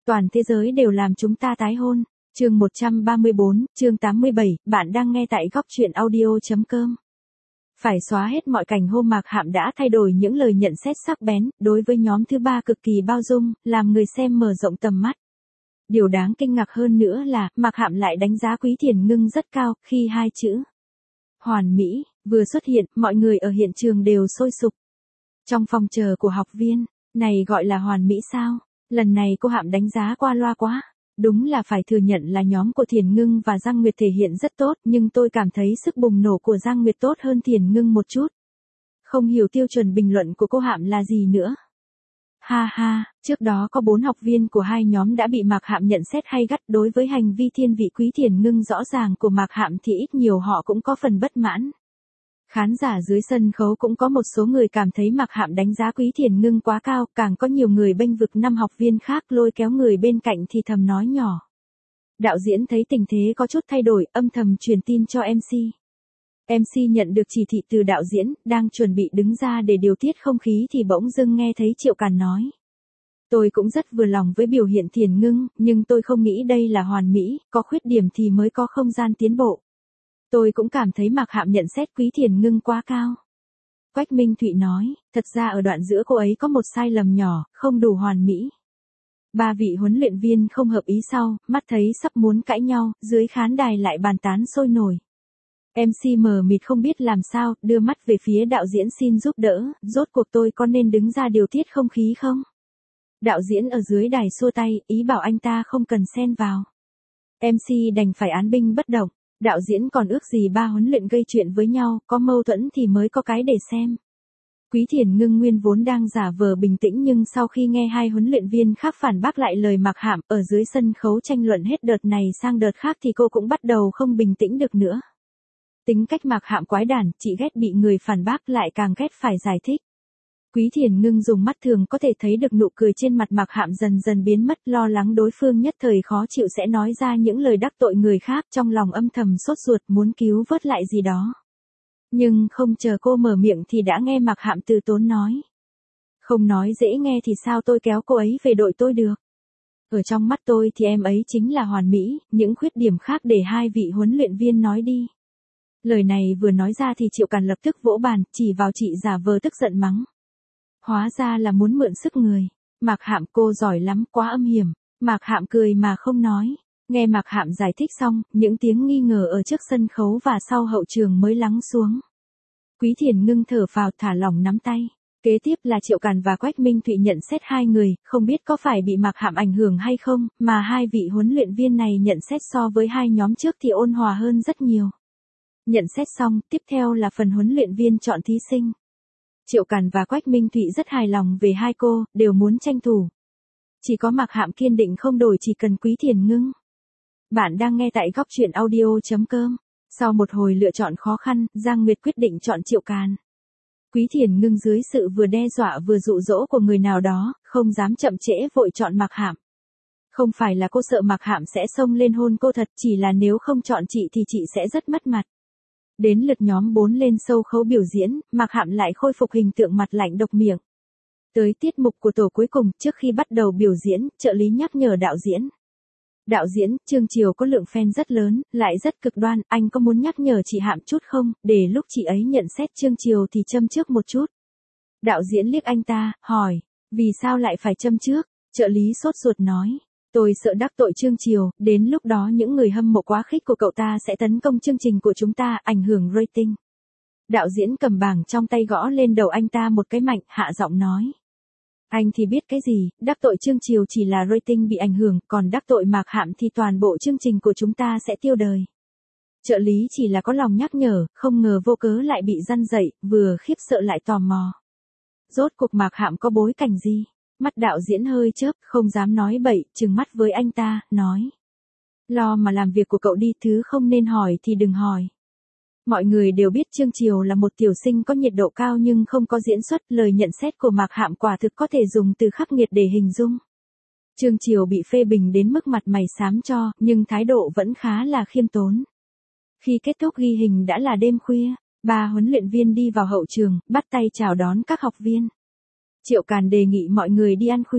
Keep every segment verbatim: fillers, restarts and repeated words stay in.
Toàn thế giới đều làm chúng ta tái hôn. Chương một trăm ba mươi bốn, chương tám mươi bảy, bạn đang nghe tại góc truyện audio chấm com. Phải xóa hết mọi cảnh hôn Mạc Hạm đã thay đổi những lời nhận xét sắc bén, đối với nhóm thứ ba cực kỳ bao dung, làm người xem mở rộng tầm mắt. Điều đáng kinh ngạc hơn nữa là, Mạc Hạm lại đánh giá Quý Thiền Ngưng rất cao, khi hai chữ hoàn mỹ vừa xuất hiện, mọi người ở hiện trường đều sôi sục. Trong phòng chờ của học viên, này gọi là hoàn mỹ sao? Lần này cô Hạm đánh giá qua loa quá. Đúng là phải thừa nhận là nhóm của Thiền Ngưng và Giang Nguyệt thể hiện rất tốt, nhưng tôi cảm thấy sức bùng nổ của Giang Nguyệt tốt hơn Thiền Ngưng một chút. Không hiểu tiêu chuẩn bình luận của cô Hạm là gì nữa. Ha ha, trước đó có bốn học viên của hai nhóm đã bị Mạc Hạm nhận xét hay gắt. Đối với hành vi thiên vị Quý Thiền Ngưng rõ ràng của Mạc Hạm thì ít nhiều họ cũng có phần bất mãn. Khán giả dưới sân khấu cũng có một số người cảm thấy Mạc Hạm đánh giá Quý Thiền Ngưng quá cao, càng có nhiều người bênh vực năm học viên khác lôi kéo người bên cạnh thì thầm nói nhỏ. Đạo diễn thấy tình thế có chút thay đổi, âm thầm truyền tin cho em xê. em xê nhận được chỉ thị từ đạo diễn, đang chuẩn bị đứng ra để điều tiết không khí thì bỗng dưng nghe thấy Triệu Càn nói. Tôi cũng rất vừa lòng với biểu hiện Thiền Ngưng, nhưng tôi không nghĩ đây là hoàn mỹ, có khuyết điểm thì mới có không gian tiến bộ. Tôi cũng cảm thấy Mạc Hạm nhận xét Quý Thiền Ngưng quá cao. Quách Minh Thụy nói, thật ra ở đoạn giữa cô ấy có một sai lầm nhỏ, không đủ hoàn mỹ. Ba vị huấn luyện viên không hợp ý sau, mắt thấy sắp muốn cãi nhau, dưới khán đài lại bàn tán sôi nổi. em xê mờ mịt không biết làm sao, đưa mắt về phía đạo diễn xin giúp đỡ, rốt cuộc tôi có nên đứng ra điều tiết không khí không? Đạo diễn ở dưới đài xua tay, ý bảo anh ta không cần xen vào. em xê đành phải án binh bất động. Đạo diễn còn ước gì ba huấn luyện gây chuyện với nhau, có mâu thuẫn thì mới có cái để xem. Quý Thiền Ngưng nguyên vốn đang giả vờ bình tĩnh nhưng sau khi nghe hai huấn luyện viên khác phản bác lại lời Mạc Hạm ở dưới sân khấu tranh luận hết đợt này sang đợt khác thì cô cũng bắt đầu không bình tĩnh được nữa. Tính cách Mạc Hạm quái đản, chị ghét bị người phản bác lại càng ghét phải giải thích. Quý Thiền Ngưng dùng mắt thường có thể thấy được nụ cười trên mặt Mạc Hạm dần dần biến mất, lo lắng đối phương nhất thời khó chịu sẽ nói ra những lời đắc tội người khác, trong lòng âm thầm sốt ruột muốn cứu vớt lại gì đó. Nhưng không chờ cô mở miệng thì đã nghe Mạc Hạm từ tốn nói. Không nói dễ nghe thì sao tôi kéo cô ấy về đội tôi được. Ở trong mắt tôi thì em ấy chính là hoàn mỹ, những khuyết điểm khác để hai vị huấn luyện viên nói đi. Lời này vừa nói ra thì Triệu Càn lập tức vỗ bàn, chỉ vào chị giả vờ tức giận mắng. Hóa ra là muốn mượn sức người. Mạc Hạm cô giỏi lắm, quá âm hiểm. Mạc Hạm cười mà không nói. Nghe Mạc Hạm giải thích xong, những tiếng nghi ngờ ở trước sân khấu và sau hậu trường mới lắng xuống. Quý Thiền Ngưng thở phào thả lỏng nắm tay. Kế tiếp là Triệu Càn và Quách Minh Thụy nhận xét hai người, không biết có phải bị Mạc Hạm ảnh hưởng hay không, mà hai vị huấn luyện viên này nhận xét so với hai nhóm trước thì ôn hòa hơn rất nhiều. Nhận xét xong, tiếp theo là phần huấn luyện viên chọn thí sinh. Triệu Càn và Quách Minh Thụy rất hài lòng về hai cô, đều muốn tranh thủ. Chỉ có Mạc Hạm kiên định không đổi chỉ cần Quý Thiền Ngưng. Bạn đang nghe tại góc truyện audio chấm com. Sau một hồi lựa chọn khó khăn, Giang Nguyệt quyết định chọn Triệu Càn. Quý Thiền Ngưng dưới sự vừa đe dọa vừa dụ dỗ của người nào đó, không dám chậm trễ vội chọn Mạc Hạm. Không phải là cô sợ Mạc Hạm sẽ xông lên hôn cô thật, chỉ là nếu không chọn chị thì chị sẽ rất mất mặt. Đến lượt nhóm bốn lên sâu khấu biểu diễn, Mạc Hạm lại khôi phục hình tượng mặt lạnh độc miệng. Tới tiết mục của tổ cuối cùng, trước khi bắt đầu biểu diễn, trợ lý nhắc nhở đạo diễn. Đạo diễn, Trương Triều có lượng fan rất lớn, lại rất cực đoan, anh có muốn nhắc nhở chị Hạm chút không, để lúc chị ấy nhận xét Trương Triều thì châm trước một chút. Đạo diễn liếc anh ta, hỏi, vì sao lại phải châm trước? Trợ lý sốt ruột nói. Tôi sợ đắc tội Trương Triều, đến lúc đó những người hâm mộ quá khích của cậu ta sẽ tấn công chương trình của chúng ta, ảnh hưởng rating. Đạo diễn cầm bảng trong tay gõ lên đầu anh ta một cái mạnh, hạ giọng nói. Anh thì biết cái gì, đắc tội Trương Triều chỉ là rating bị ảnh hưởng, còn đắc tội Mạc Hạm thì toàn bộ chương trình của chúng ta sẽ tiêu đời. Trợ lý chỉ là có lòng nhắc nhở, không ngờ vô cớ lại bị răn dậy, vừa khiếp sợ lại tò mò. Rốt cuộc Mạc Hạm có bối cảnh gì? Mắt đạo diễn hơi chớp, không dám nói bậy, trừng mắt với anh ta, nói. Lo mà làm việc của cậu đi, thứ không nên hỏi thì đừng hỏi. Mọi người đều biết Trương Triều là một tiểu sinh có nhiệt độ cao nhưng không có diễn xuất, lời nhận xét của Mạc Hạm quả thực có thể dùng từ khắc nghiệt để hình dung. Trương Triều bị phê bình đến mức mặt mày xám cho, nhưng thái độ vẫn khá là khiêm tốn. Khi kết thúc ghi hình đã là đêm khuya, ba huấn luyện viên đi vào hậu trường, bắt tay chào đón các học viên. Triệu Càn đề nghị mọi người đi ăn khuya.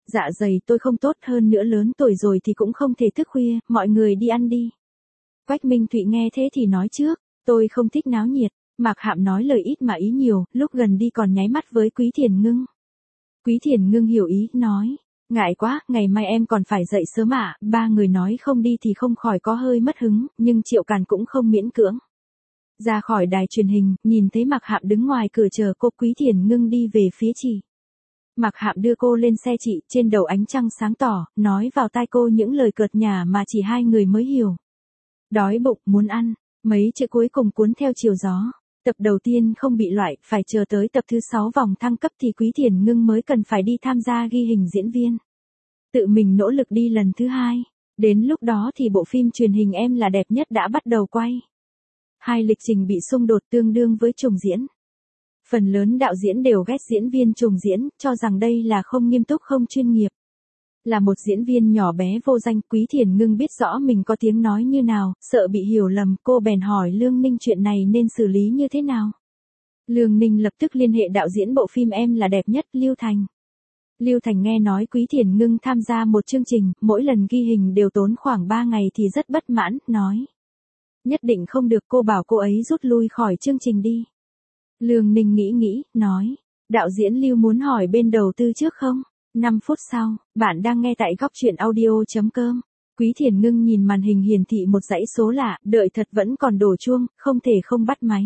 Dạ dày tôi không tốt, hơn nữa lớn tuổi rồi thì cũng không thể thức khuya, mọi người đi ăn đi. Quách Minh Thụy nghe thế thì nói trước, tôi không thích náo nhiệt. Mạc Hạm nói lời ít mà ý nhiều, lúc gần đi còn nháy mắt với Quý Thiền Ngưng. Quý Thiền Ngưng hiểu ý, nói, ngại quá, ngày mai em còn phải dậy sớm ạ. Ba người nói không đi thì không khỏi có hơi mất hứng, nhưng Triệu Càn cũng không miễn cưỡng. Ra khỏi đài truyền hình, nhìn thấy Mạc Hạm đứng ngoài cửa chờ cô. Quý Thiền Ngưng đi về phía chị. Mạc Hạm đưa cô lên xe chị, trên đầu ánh trăng sáng tỏ, nói vào tai cô những lời cợt nhả mà chỉ hai người mới hiểu. Đói bụng, muốn ăn, mấy chữ cuối cùng cuốn theo chiều gió. Tập đầu tiên không bị loại, phải chờ tới tập thứ sáu vòng thăng cấp thì Quý Thiền Ngưng mới cần phải đi tham gia ghi hình diễn viên. Tự mình nỗ lực đi lần thứ hai. Đến lúc đó thì bộ phim truyền hình Em Là Đẹp Nhất đã bắt đầu quay. Hai lịch trình bị xung đột tương đương với trùng diễn. Phần lớn đạo diễn đều ghét diễn viên trùng diễn, cho rằng đây là không nghiêm túc không chuyên nghiệp. Là một diễn viên nhỏ bé vô danh, Quý Thiền Ngưng biết rõ mình có tiếng nói như nào, sợ bị hiểu lầm, cô bèn hỏi Lương Ninh chuyện này nên xử lý như thế nào. Lương Ninh lập tức liên hệ đạo diễn bộ phim Em Là Đẹp Nhất, Lưu Thành. Lưu Thành nghe nói Quý Thiền Ngưng tham gia một chương trình, mỗi lần ghi hình đều tốn khoảng ba ngày thì rất bất mãn, nói. Nhất định không được, cô bảo cô ấy rút lui khỏi chương trình đi. Lương Ninh nghĩ nghĩ, nói, đạo diễn Lưu muốn hỏi bên đầu tư trước không? năm phút sau, bạn đang nghe tại góc truyện audio.com. Quý Thiền Ngưng nhìn màn hình hiển thị một dãy số lạ, đợi thật vẫn còn đổ chuông, không thể không bắt máy.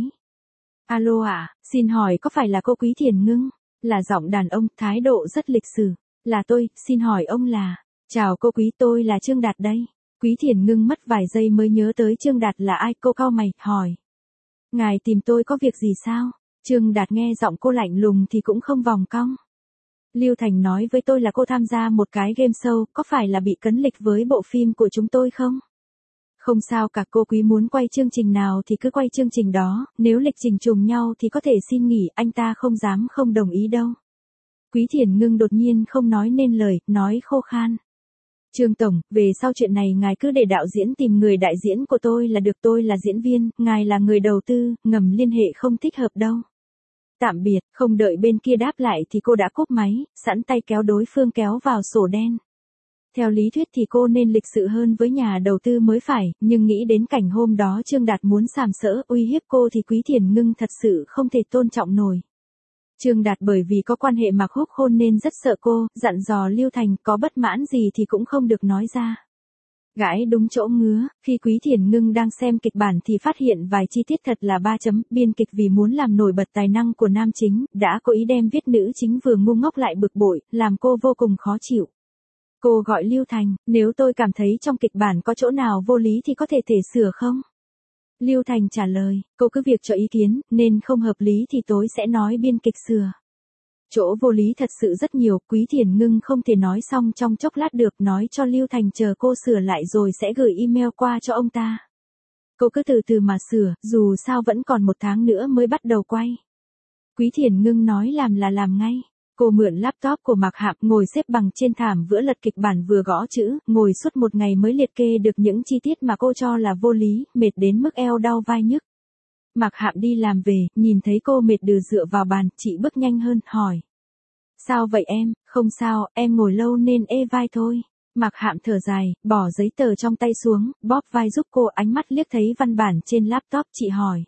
Alo ạ, à, xin hỏi có phải là cô Quý Thiền Ngưng? Là giọng đàn ông, thái độ rất lịch sự. Là tôi, xin hỏi ông là. Chào cô Quý, tôi là Trương Đạt đây. Quý Thiền Ngưng mất vài giây mới nhớ tới Trương Đạt là ai, cô cau mày, hỏi. Ngài tìm tôi có việc gì sao? Trương Đạt nghe giọng cô lạnh lùng thì cũng không vòng cong. Lưu Thành nói với tôi là cô tham gia một cái game show, có phải là bị cấn lịch với bộ phim của chúng tôi không? Không sao cả, cô Quý muốn quay chương trình nào thì cứ quay chương trình đó, nếu lịch trình trùng nhau thì có thể xin nghỉ, anh ta không dám không đồng ý đâu. Quý Thiền Ngưng đột nhiên không nói nên lời, nói khô khan. Trương Tổng, về sau chuyện này ngài cứ để đạo diễn tìm người đại diễn của tôi là được, tôi là diễn viên, ngài là người đầu tư, ngầm liên hệ không thích hợp đâu. Tạm biệt, không đợi bên kia đáp lại thì cô đã cúp máy, sẵn tay kéo đối phương kéo vào sổ đen. Theo lý thuyết thì cô nên lịch sự hơn với nhà đầu tư mới phải, nhưng nghĩ đến cảnh hôm đó Trương Đạt muốn sàm sỡ, uy hiếp cô thì Quý Thiền Ngưng thật sự không thể tôn trọng nổi. Trương Đạt bởi vì có quan hệ Mạc Húc Khôn nên rất sợ cô, dặn dò Lưu Thành có bất mãn gì thì cũng không được nói ra. Gãi đúng chỗ ngứa, khi Quý Thiền Ngưng đang xem kịch bản thì phát hiện vài chi tiết thật là ba chấm, biên kịch vì muốn làm nổi bật tài năng của nam chính, đã cố ý đem viết nữ chính vừa ngu ngốc lại bực bội, làm cô vô cùng khó chịu. Cô gọi Lưu Thành, nếu tôi cảm thấy trong kịch bản có chỗ nào vô lý thì có thể thể sửa không? Lưu Thành trả lời, cô cứ việc cho ý kiến, nên không hợp lý thì tối sẽ nói biên kịch sửa. Chỗ vô lý thật sự rất nhiều, Quý Thiền Ngưng không thể nói xong trong chốc lát được, nói cho Lưu Thành chờ cô sửa lại rồi sẽ gửi email qua cho ông ta. Cô cứ từ từ mà sửa, dù sao vẫn còn một tháng nữa mới bắt đầu quay. Quý Thiền Ngưng nói làm là làm ngay. Cô mượn laptop của Mạc Hạm, ngồi xếp bằng trên thảm vừa lật kịch bản vừa gõ chữ, ngồi suốt một ngày mới liệt kê được những chi tiết mà cô cho là vô lý, mệt đến mức eo đau vai nhức. Mạc Hạm đi làm về, nhìn thấy cô mệt đừ dựa vào bàn, chị bước nhanh hơn, hỏi. Sao vậy em? Không sao, em ngồi lâu nên ê vai thôi. Mạc Hạm thở dài, bỏ giấy tờ trong tay xuống, bóp vai giúp cô, ánh mắt liếc thấy văn bản trên laptop, chị hỏi.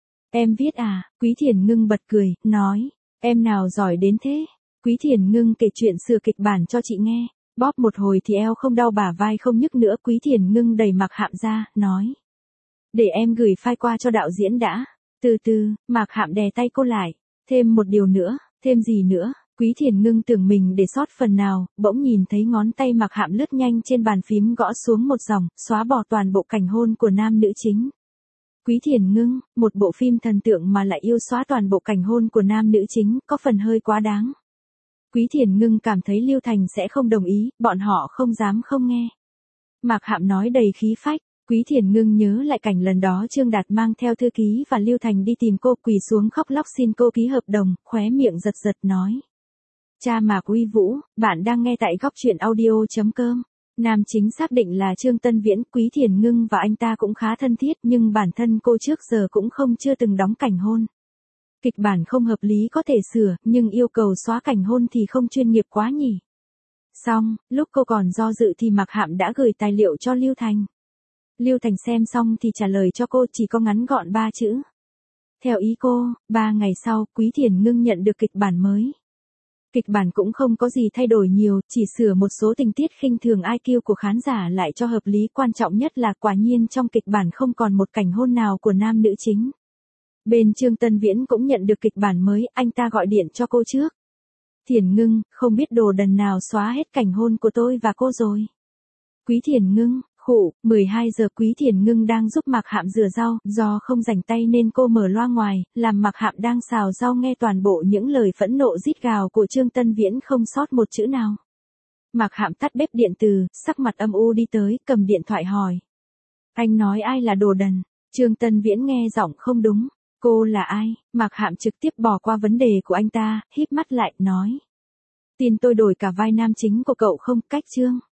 Em viết à? Quý Thiền Ngưng bật cười, nói. Em nào giỏi đến thế? Quý Thiền Ngưng kể chuyện sửa kịch bản cho chị nghe. Bóp một hồi thì eo không đau bả vai không nhức nữa. Quý Thiền Ngưng đẩy Mạc Hạm ra, nói. Để em gửi file qua cho đạo diễn đã. Từ từ, Mạc Hạm đè tay cô lại. Thêm một điều nữa, thêm gì nữa? Quý Thiền Ngưng tưởng mình để sót phần nào, bỗng nhìn thấy ngón tay Mạc Hạm lướt nhanh trên bàn phím gõ xuống một dòng, xóa bỏ toàn bộ cảnh hôn của nam nữ chính. Quý Thiền Ngưng, một bộ phim thần tượng mà lại yêu xóa toàn bộ cảnh hôn của nam nữ chính, có phần hơi quá đáng. Quý Thiền Ngưng cảm thấy Lưu Thành sẽ không đồng ý, bọn họ không dám không nghe. Mạc Hạm nói đầy khí phách. Quý Thiền Ngưng nhớ lại cảnh lần đó Trương Đạt mang theo thư ký và Lưu Thành đi tìm cô, quỳ xuống khóc lóc xin cô ký hợp đồng, khóe miệng giật giật nói. Cha Mạc Uy Vũ, bạn đang nghe tại góc truyện audio.com. Nam chính xác định là Trương Tân Viễn, Quý Thiền Ngưng và anh ta cũng khá thân thiết nhưng bản thân cô trước giờ cũng không chưa từng đóng cảnh hôn. Kịch bản không hợp lý có thể sửa, nhưng yêu cầu xóa cảnh hôn thì không chuyên nghiệp quá nhỉ. Xong, lúc cô còn do dự thì Mạc Hạm đã gửi tài liệu cho Lưu Thành. Lưu Thành xem xong thì trả lời cho cô chỉ có ngắn gọn ba chữ. Theo ý cô, ba ngày sau, Quý Thiền Ngưng nhận được kịch bản mới. Kịch bản cũng không có gì thay đổi nhiều, chỉ sửa một số tình tiết khinh thường i kiu của khán giả lại cho hợp lý, quan trọng nhất là quả nhiên trong kịch bản không còn một cảnh hôn nào của nam nữ chính. Bên Trương Tân Viễn cũng nhận được kịch bản mới, anh ta gọi điện cho cô trước. Thiền Ngưng, không biết đồ đần nào xóa hết cảnh hôn của tôi và cô rồi. Quý Thiền Ngưng, khụ, mười hai giờ Quý Thiền Ngưng đang giúp Mạc Hạm rửa rau, do không rảnh tay nên cô mở loa ngoài, làm Mạc Hạm đang xào rau nghe toàn bộ những lời phẫn nộ rít gào của Trương Tân Viễn không sót một chữ nào. Mạc Hạm tắt bếp điện từ, sắc mặt âm u đi tới, cầm điện thoại hỏi. Anh nói ai là đồ đần? Trương Tân Viễn nghe giọng không đúng. Cô là ai? Mạc Hạm trực tiếp bỏ qua vấn đề của anh ta, híp mắt lại, nói. Tin tôi đổi cả vai nam chính của cậu không, cách Trương.